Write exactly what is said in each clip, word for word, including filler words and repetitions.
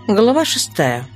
Глава шестая.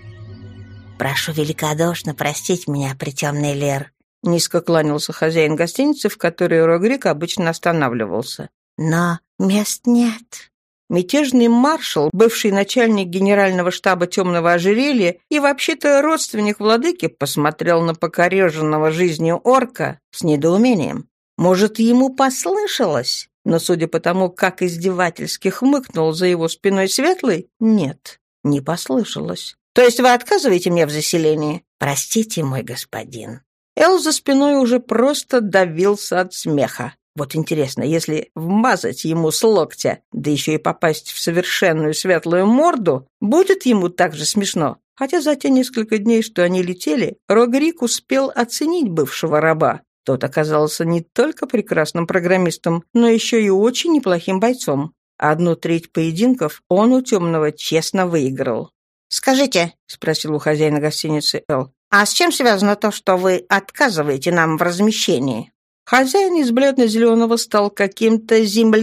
«Прошу великодушно простить меня, притемный Лер», — низко кланялся хозяин гостиницы, в которой Рогрик обычно останавливался. «Но мест нет». Мятежный маршал, бывший начальник генерального штаба «Темного ожерелья» и вообще-то родственник владыки, посмотрел на покореженного жизнью орка с недоумением. Может, ему послышалось? Но, судя по тому, как издевательски хмыкнул за его спиной Светлый, нет, не послышалось. «То есть вы отказываете мне в заселении?» «Простите, мой господин». Эл за спиной уже просто давился от смеха. Вот интересно, если вмазать ему с локтя, да еще и попасть в совершенную светлую морду, будет ему так же смешно. Хотя за те несколько дней, что они летели, Рогрик успел оценить бывшего раба. Тот оказался не только прекрасным программистом, но еще и очень неплохим бойцом. Одну треть поединков он у Темного честно выиграл. «Скажите», — спросил у хозяина гостиницы Эл, «а с чем связано то, что вы отказываете нам в размещении?» Хозяин из бледно-зеленого стал каким-то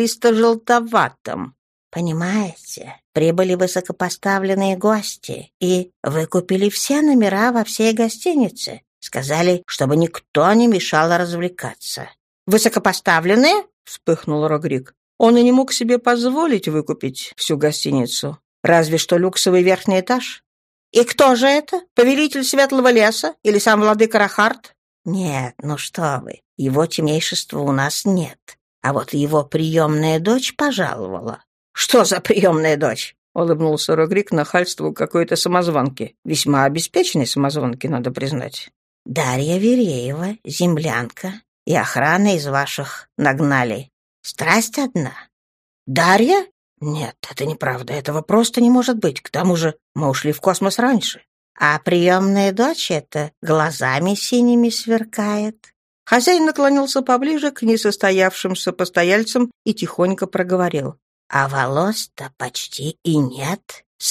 землисто-желтоватым. «Понимаете, прибыли высокопоставленные гости и выкупили все номера во всей гостинице. Сказали, чтобы никто не мешал развлекаться». «Высокопоставленные?» — вспыхнул Рогрик. Он и не мог себе позволить выкупить всю гостиницу. Разве что люксовый верхний этаж. «И кто же это? Повелитель Светлого леса? Или сам владыка Рахард?» «Нет, ну что вы, его темнейшества у нас нет. А вот его приемная дочь пожаловала». «Что за приемная дочь?» — улыбнулся Рогрик нахальству какой-то самозванки. Весьма обеспеченной самозванки, надо признать. «Дарья Вереева, землянка, и охрана из ваших нагнали. Страсть одна». «Дарья? Нет, это неправда, этого просто не может быть. К тому же мы ушли в космос раньше». «А приемная дочь эта глазами синими сверкает». Хозяин наклонился поближе к несостоявшимся постояльцам и тихонько проговорил. «А волос-то почти и нет.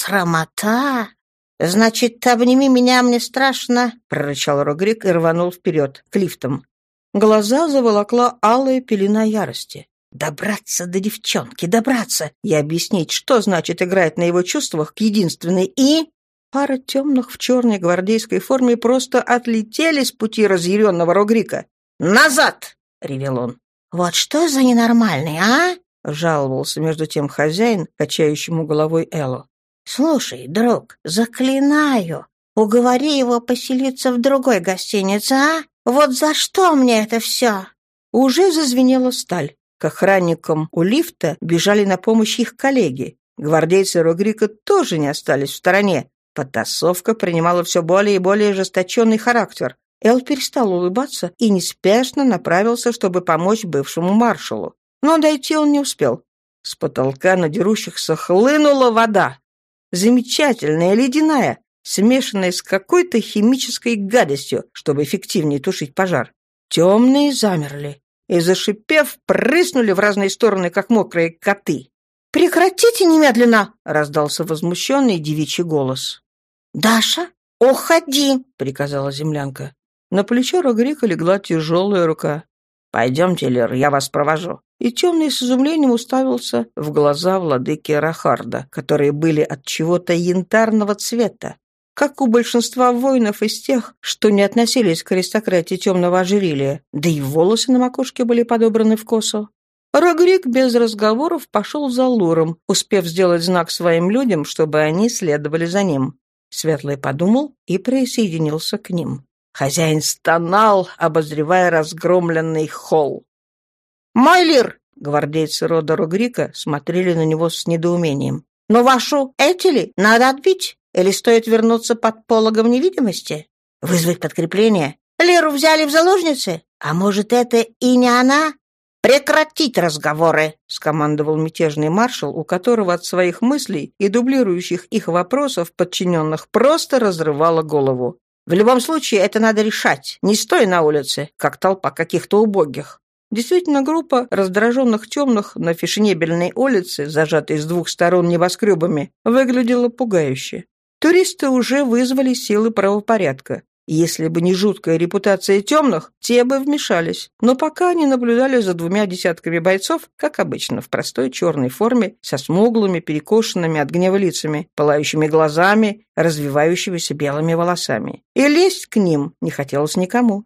Срамота!» «Значит, обними меня, мне страшно», — прорычал Рогрик и рванул вперед, к лифтам. Глаза заволокла алая пелена ярости. Добраться до девчонки, добраться и объяснить, что значит играть на его чувствах к единственной и... Пара темных в черной гвардейской форме просто отлетели с пути разъяренного Рогрика. «Назад!» — ревел он. «Вот что за ненормальный, а?» — жаловался между тем хозяин, качающему головой Эллу. «Слушай, друг, заклинаю, уговори его поселиться в другой гостинице, а? Вот за что мне это все?» Уже зазвенела сталь. К охранникам у лифта бежали на помощь их коллеги. Гвардейцы Рогрика тоже не остались в стороне. Потасовка принимала все более и более ожесточенный характер. Эл перестал улыбаться и неспешно направился, чтобы помочь бывшему маршалу. Но дойти он не успел. С потолка на дерущихся хлынула вода. Замечательная, ледяная, смешанная с какой-то химической гадостью, чтобы эффективнее тушить пожар. Темные замерли и, зашипев, прыснули в разные стороны, как мокрые коты. «Прекратите немедленно!» — раздался возмущенный девичий голос. «Даша, уходи!» — приказала землянка. На плечо Рогрика легла тяжелая рука. «Пойдемте, Лер, я вас провожу». И темный с изумлением уставился в глаза владыки Рахарда, которые были от чего-то янтарного цвета, как у большинства воинов из тех, что не относились к аристократии темного ожерелья, да и волосы на макушке были подобраны в косу. Рогрик без разговоров пошел за Луром, успев сделать знак своим людям, чтобы они следовали за ним. Светлый подумал и присоединился к ним. Хозяин стонал, обозревая разгромленный холл. «Мой Лир!» — гвардейцы рода Рогрика смотрели на него с недоумением. «Но вашу Этели надо отбить, или стоит вернуться под пологом невидимости? Вызвать подкрепление? Лиру взяли в заложницы? А может, это и не она?» «Прекратить разговоры!» — скомандовал мятежный маршал, у которого от своих мыслей и дублирующих их вопросов подчиненных просто разрывало голову. «В любом случае, это надо решать, не стоя на улице, как толпа каких-то убогих». Действительно, группа раздраженных темных на фешенебельной улице, зажатой с двух сторон небоскребами, выглядела пугающе. Туристы уже вызвали силы правопорядка. Если бы не жуткая репутация темных, те бы вмешались. Но пока они наблюдали за двумя десятками бойцов, как обычно, в простой черной форме, со смуглыми, перекошенными от гнева лицами, пылающими глазами, развивающимися белыми волосами. И лезть к ним не хотелось никому.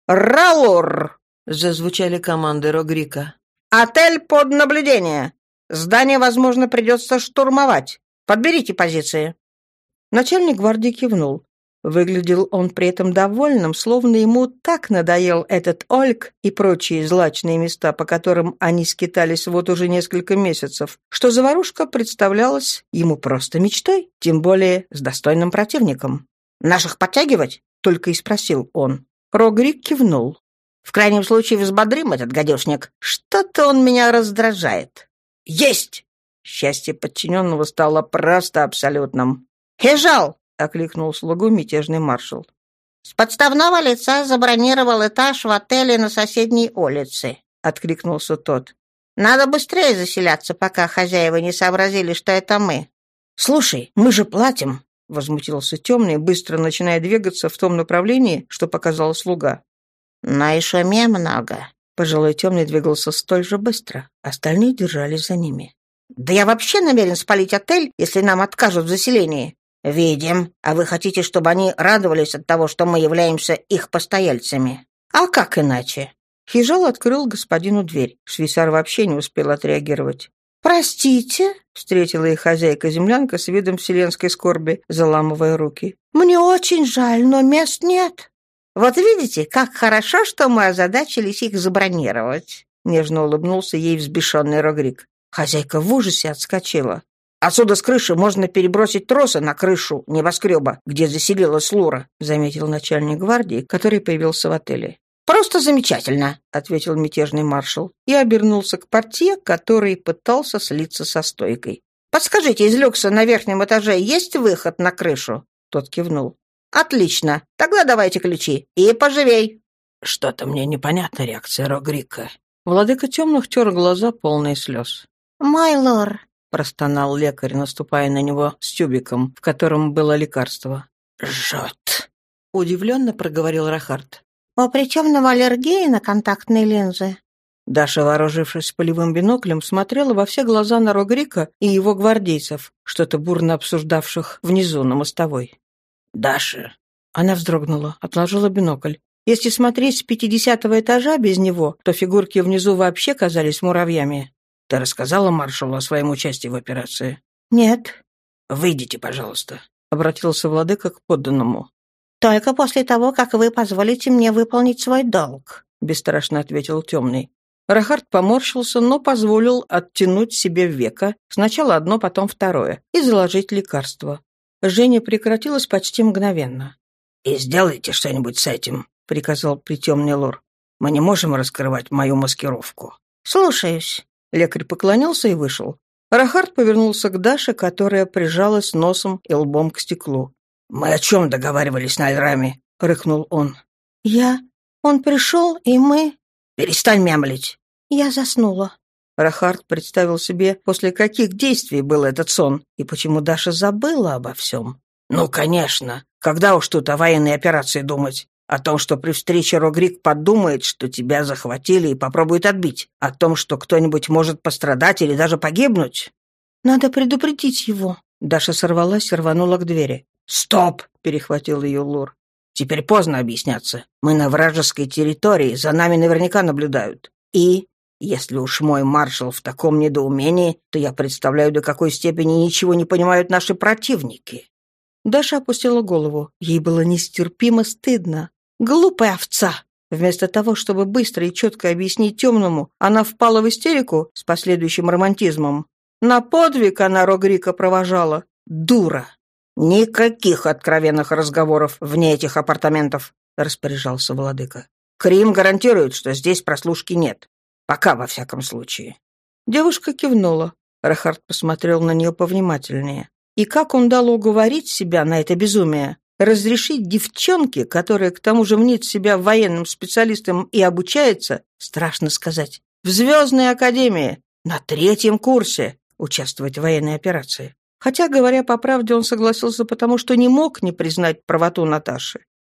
«Ралор!» — зазвучали команды Рогрика. «Отель под наблюдение! Здание, возможно, придется штурмовать. Подберите позиции». Начальник гвардии кивнул. Выглядел он при этом довольным, словно ему так надоел этот Ольг и прочие злачные места, по которым они скитались вот уже несколько месяцев, что заварушка представлялась ему просто мечтой, тем более с достойным противником. «Наших подтягивать?» — только и спросил он. Рогрик кивнул. «В крайнем случае взбодрим этот гадюшник. Что-то он меня раздражает». «Есть!» Счастье подчиненного стало просто абсолютным. «Хежал!» — окликнул слугу мятежный маршал. «С подставного лица забронировал этаж в отеле на соседней улице», — откликнулся тот. «Надо быстрее заселяться, пока хозяева не сообразили, что это мы». «Слушай, мы же платим», — возмутился темный, быстро начиная двигаться в том направлении, что показал слуга. «Но и шуме много». Пожилой темный двигался столь же быстро. Остальные держались за ними. «Да я вообще намерен спалить отель, если нам откажут в заселении». «Видим. А вы хотите, чтобы они радовались от того, что мы являемся их постояльцами?» «А как иначе?» Хижал открыл господину дверь. Швейцар вообще не успел отреагировать. «Простите», — встретила их хозяйка-землянка с видом вселенской скорби, заламывая руки. «Мне очень жаль, но мест нет». «Вот видите, как хорошо, что мы озадачились их забронировать», — нежно улыбнулся ей взбешенный Рогрик. Хозяйка в ужасе отскочила. «Отсюда с крыши можно перебросить тросы на крышу небоскреба, где заселилась Лура», — заметил начальник гвардии, который появился в отеле. «Просто замечательно», — ответил мятежный маршал и обернулся к портье, который пытался слиться со стойкой. «Подскажите, из люкса на верхнем этаже есть выход на крышу?» Тот кивнул. «Отлично. Тогда давайте ключи. И поживей». «Что-то мне непонятна реакция Рогрика». Владыка темных тер глаза, полные слез. «Мой лор», — простонал лекарь, наступая на него с тюбиком, в котором было лекарство. «Жжет», — удивленно проговорил Рахард. «У причемного аллергии на контактные линзы». Даша, вооружившись полевым биноклем, смотрела во все глаза на Рогрика и его гвардейцев, что-то бурно обсуждавших внизу на мостовой. «Даша!» Она вздрогнула, отложила бинокль. Если смотреть с пятидесятого этажа без него, то фигурки внизу вообще казались муравьями. «Ты рассказала маршалу о своем участии в операции?» «Нет». «Выйдите, пожалуйста», — обратился владыка к подданному. «Только после того, как вы позволите мне выполнить свой долг», — бесстрашно ответил темный. Рахард поморщился, но позволил оттянуть себе веко, сначала одно, потом второе, и заложить лекарство. Жжение прекратилось почти мгновенно. «И сделайте что-нибудь с этим», — приказал притемный лор. «Мы не можем раскрывать мою маскировку». «Слушаюсь». Лекарь поклонился и вышел. Рахард повернулся к Даше, которая прижалась носом и лбом к стеклу. «Мы о чем договаривались на Альраме?» — рыкнул он. «Я... Он пришел, и мы...» «Перестань мямлить». «Я заснула». Рахард представил себе, после каких действий был этот сон, и почему Даша забыла обо всем. «Ну, конечно. Когда уж тут о военной операции думать? О том, что при встрече Рогрик подумает, что тебя захватили и попробует отбить. О том, что кто-нибудь может пострадать или даже погибнуть. Надо предупредить его. Даша сорвалась и рванула к двери. «Стоп!» — перехватил ее Лур. «Теперь поздно объясняться. Мы на вражеской территории, за нами наверняка наблюдают. И, если уж мой маршал в таком недоумении, то я представляю, до какой степени ничего не понимают наши противники». Даша опустила голову. Ей было нестерпимо стыдно. «Глупая овца!» Вместо того, чтобы быстро и четко объяснить темному, она впала в истерику с последующим романтизмом. На подвиг она Рогрика провожала. Дура! «Никаких откровенных разговоров вне этих апартаментов», — распоряжался владыка. «Крим гарантирует, что здесь прослушки нет. Пока, во всяком случае». Девушка кивнула. Рахард посмотрел на нее повнимательнее. И как он дал уговорить себя на это безумие? Разрешить девчонке, которая к тому же мнит себя военным специалистом и обучается, страшно сказать, в Звездной академии, на третьем курсе, участвовать в военной операции. Хотя, говоря по правде, он согласился потому, что не мог не признать правоту Наташи.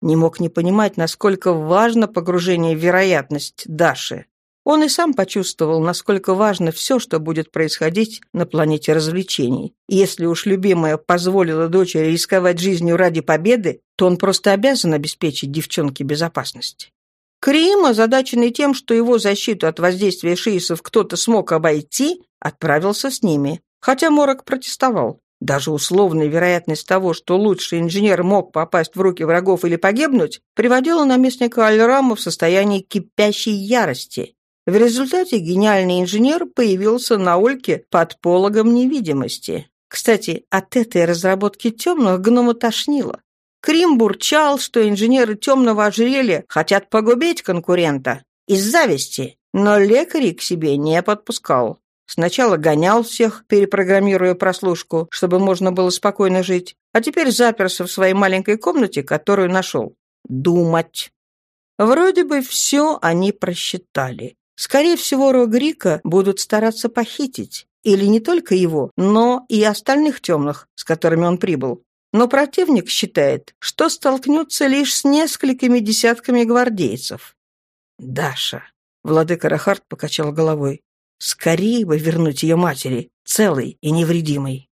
не мог не понимать, насколько важно погружение в вероятность Даши. Он и сам почувствовал, насколько важно все, что будет происходить на планете развлечений. И если уж любимая позволила дочери рисковать жизнью ради победы, то он просто обязан обеспечить девчонке безопасность. Крим, озадаченный тем, что его защиту от воздействия шиисов кто-то смог обойти, отправился с ними, хотя Морок протестовал. Даже условная вероятность того, что лучший инженер мог попасть в руки врагов или погибнуть, приводила наместника Аль-Рама в состояние кипящей ярости. В результате гениальный инженер появился на Ольке под пологом невидимости. Кстати, от этой разработки темных гнома тошнило. Крим бурчал, что инженеры темного ожерелья хотят погубить конкурента из зависти, но лекарей к себе не подпускал. Сначала гонял всех, перепрограммируя прослушку, чтобы можно было спокойно жить, а теперь заперся в своей маленькой комнате, которую нашел. Думать. Вроде бы все они просчитали. Скорее всего, Рогрика будут стараться похитить. Или не только его, но и остальных темных, с которыми он прибыл. Но противник считает, что столкнется лишь с несколькими десятками гвардейцев. «Даша», — владыка Рахард покачал головой, — «скорее бы вернуть ее матери, целой и невредимой».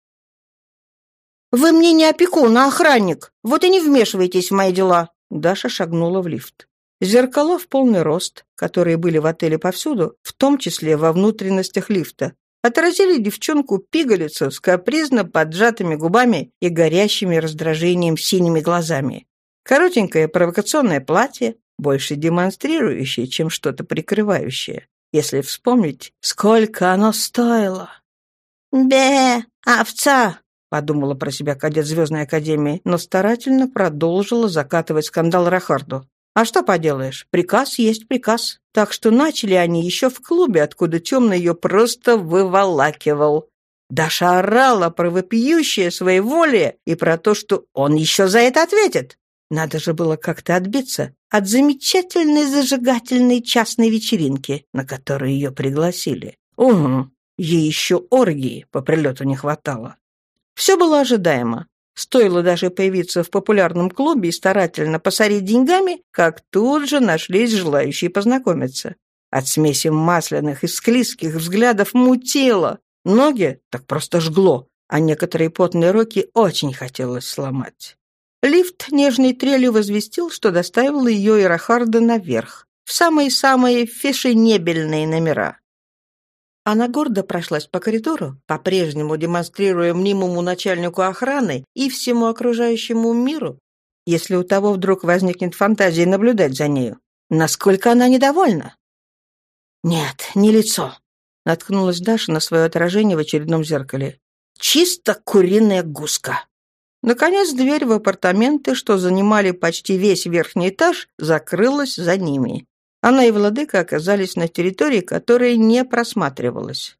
«Вы мне не опекун, а охранник. Вот и не вмешивайтесь в мои дела». Даша шагнула в лифт. Зеркала в полный рост, которые были в отеле повсюду, в том числе во внутренностях лифта, отразили девчонку-пигалицу с капризно поджатыми губами и горящими раздражением синими глазами. Коротенькое провокационное платье, больше демонстрирующее, чем что-то прикрывающее. Если вспомнить, сколько оно стоило. «Бе, овца!» — подумала про себя кадет Звездной академии, но старательно продолжила закатывать скандал Рахарду. А что поделаешь, приказ есть приказ. Так что начали они еще в клубе, откуда темный ее просто выволакивал. Даша орала про вопиющее своеволие и про то, что он еще за это ответит. Надо же было как-то отбиться от замечательной зажигательной частной вечеринки, на которую ее пригласили. Угу, ей еще оргии по прилету не хватало. Все было ожидаемо. Стоило даже появиться в популярном клубе и старательно посорить деньгами, как тут же нашлись желающие познакомиться. От смеси масляных и склизких взглядов мутило. Ноги так просто жгло, а некоторые потные руки очень хотелось сломать. Лифт нежной трелью возвестил, что доставил ее и Рахарда наверх, в самые-самые фешенебельные номера. Она гордо прошлась по коридору, по-прежнему демонстрируя мнимому начальнику охраны и всему окружающему миру, если у того вдруг возникнет фантазия наблюдать за нею, насколько она недовольна. «Нет, не лицо», — наткнулась Даша на свое отражение в очередном зеркале. «Чисто куриная гуска». Наконец, дверь в апартаменты, что занимали почти весь верхний этаж, закрылась за ними. Она и владыка оказались на территории, которая не просматривалась.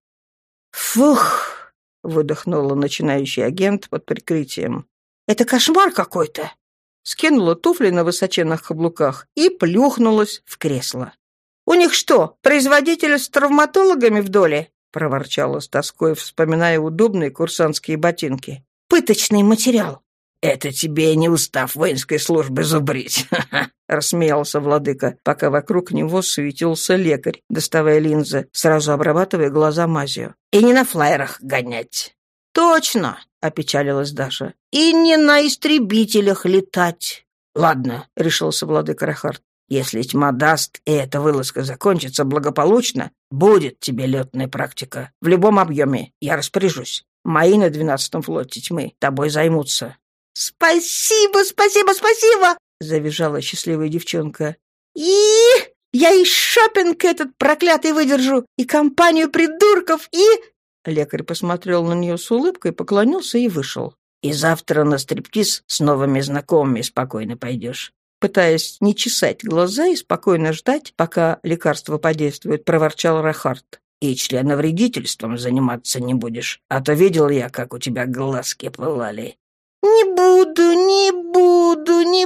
«Фух!» — выдохнула начинающий агент под прикрытием. «Это кошмар какой-то!» Скинула туфли на высоченных каблуках и плюхнулась в кресло. «У них что, производитель с травматологами в доле?» — проворчала с тоской, вспоминая удобные курсантские ботинки. «Пыточный материал». «Это тебе не устав воинской службы зубрить», — рассмеялся владыка, пока вокруг него суетился лекарь, доставая линзы, сразу обрабатывая глаза мазью. «И не на флайерах гонять». «Точно», — опечалилась Даша, — «и не на истребителях летать». «Ладно», — решился владыка Рахард, — «если тьма даст, и эта вылазка закончится благополучно, будет тебе летная практика. В любом объеме. Я распоряжусь. Мои на двенадцатом флоте тьмы тобой займутся». «Спасибо, спасибо, спасибо!» — завизжала счастливая девчонка. «И я и шопинг этот проклятый выдержу, и компанию придурков, и...» Лекарь посмотрел на нее с улыбкой, поклонился и вышел. «И завтра на стриптиз с новыми знакомыми спокойно пойдешь». Пытаясь не чесать глаза и спокойно ждать, пока лекарство подействует, проворчал Рахард. «И членовредительством заниматься не будешь, а то видел я, как у тебя глазки пылали». «Не буду, не буду, не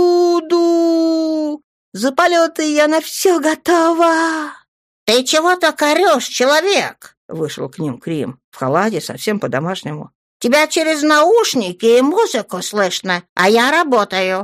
буду. За полеты я на все готова». «Ты чего так орешь, человек?» — вышел к ним Крим, в халате, совсем по-домашнему. «Тебя через наушники и музыку слышно, а я работаю».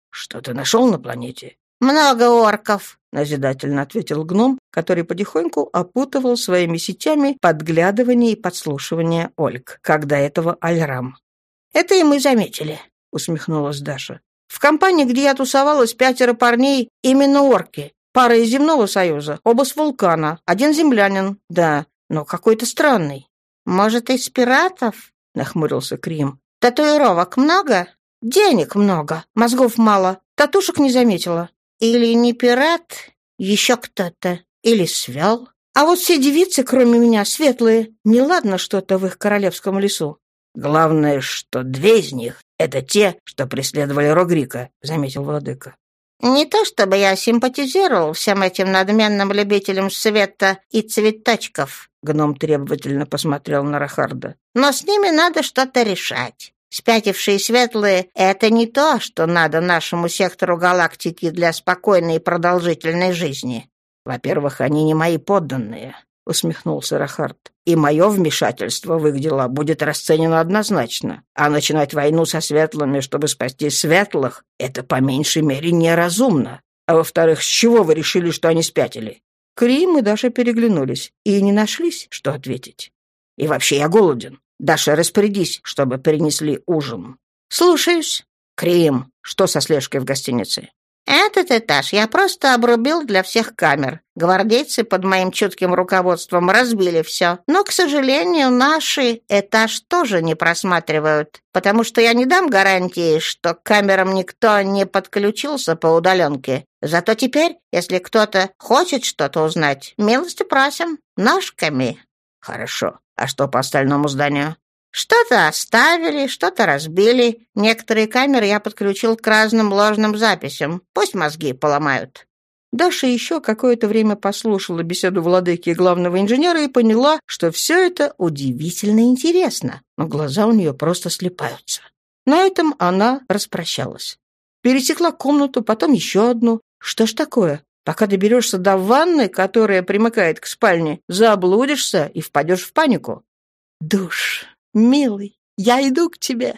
Что ты нашел на планете? Много орков. — назидательно ответил гном, который потихоньку опутывал своими сетями подглядывание и подслушивание Ольг, когда этого Альрам. «Это и мы заметили», — усмехнулась Даша. «В компании, где я тусовалась, пятеро парней, именно орки. Пара из земного союза, оба с вулкана, один землянин, да, но какой-то странный». «Может, из пиратов?» — нахмурился Крим. «Татуировок много?» «Денег много, мозгов мало, татушек не заметила». «Или не пират, еще кто-то, или свел. А вот все девицы, кроме меня, светлые. Неладно что-то в их королевском лесу». «Главное, что две из них — это те, что преследовали Рогрика», — заметил владыка. «Не то чтобы я симпатизировал всем этим надменным любителям света и цветочков», — гном требовательно посмотрел на Рахарда. «Но с ними надо что-то решать. Спятившие светлые — это не то, что надо нашему сектору галактики для спокойной и продолжительной жизни». «Во-первых, они не мои подданные», — усмехнулся Рахард. «И мое вмешательство в их дела будет расценено однозначно. А начинать войну со светлыми, чтобы спасти светлых, это по меньшей мере неразумно. А во-вторых, с чего вы решили, что они спятили?» Крим и Даша переглянулись и не нашлись, что ответить. «И вообще я голоден. Даша, распорядись, чтобы принесли ужин». «Слушаюсь». «Крим, что со слежкой в гостинице?» «Этот этаж я просто обрубил для всех камер. Гвардейцы под моим чутким руководством разбили все. Но, к сожалению, наши этаж тоже не просматривают, потому что я не дам гарантии, что к камерам никто не подключился по удаленке. Зато теперь, если кто-то хочет что-то узнать, милости просим, ножками». «Хорошо. А что по остальному зданию?» «Что-то оставили, что-то разбили. Некоторые камеры я подключил к разным ложным записям. Пусть мозги поломают». Даша еще какое-то время послушала беседу владыки и главного инженера и поняла, что все это удивительно интересно, но глаза у нее просто слипаются. На этом она распрощалась. Пересекла комнату, потом еще одну. Что ж такое? Пока доберешься до ванны, которая примыкает к спальне, заблудишься и впадешь в панику. «Душ, милый, я иду к тебе».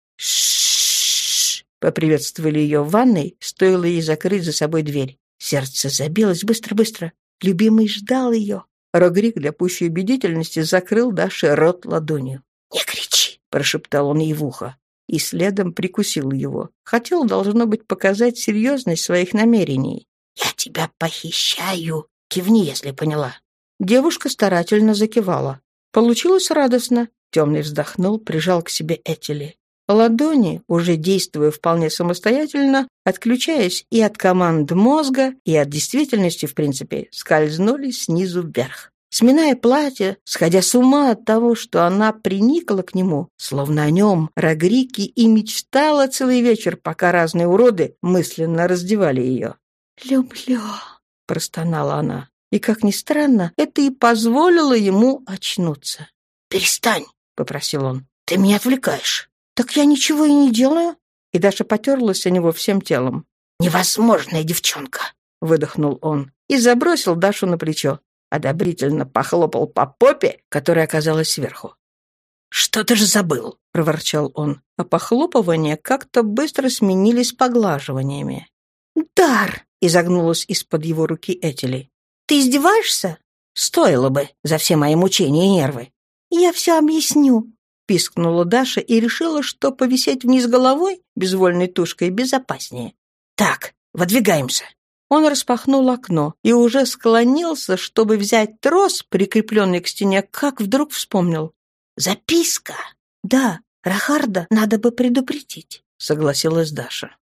«Ш-ш-ш!» — поприветствовали ее в ванной, стоило ей закрыть за собой дверь. Сердце забилось быстро-быстро. Любимый ждал ее. Рогрик для пущей убедительности закрыл Даше рот ладонью. «Не кричи!» — прошептал он ей в ухо. И следом прикусил его. Хотел, должно быть, показать серьезность своих намерений. «Я тебя похищаю. Кивни, если поняла». Девушка старательно закивала. Получилось радостно. Темный вздохнул, прижал к себе Этели. Ладони, уже действуя вполне самостоятельно, отключаясь и от команд мозга, и от действительности, в принципе, скользнули снизу вверх. Сминая платье, сходя с ума от того, что она приникла к нему, словно о нем, Рогрики, и мечтала целый вечер, пока разные уроды мысленно раздевали ее. «Люблю», — простонала она. И, как ни странно, это и позволило ему очнуться. «Перестань», — попросил он, — «ты меня отвлекаешь». «Так я ничего и не делаю». И Даша потерлась о него всем телом. «Невозможная девчонка», — выдохнул он и забросил Дашу на плечо. Одобрительно похлопал по попе, которая оказалась сверху. «Что ты же забыл?» — проворчал он. А похлопывания как-то быстро сменились поглаживаниями. «Дар!» — изогнулась из-под его руки Этели. «Ты издеваешься?» «Стоило бы за все мои мучения и нервы». «Я все объясню», — пискнула Даша и решила, что повисеть вниз головой безвольной тушкой безопаснее. «Так, выдвигаемся». Он распахнул окно и уже склонился, чтобы взять трос, прикрепленный к стене, как вдруг вспомнил. «Записка!» «Да, Рахарда надо бы предупредить», — согласилась Даша.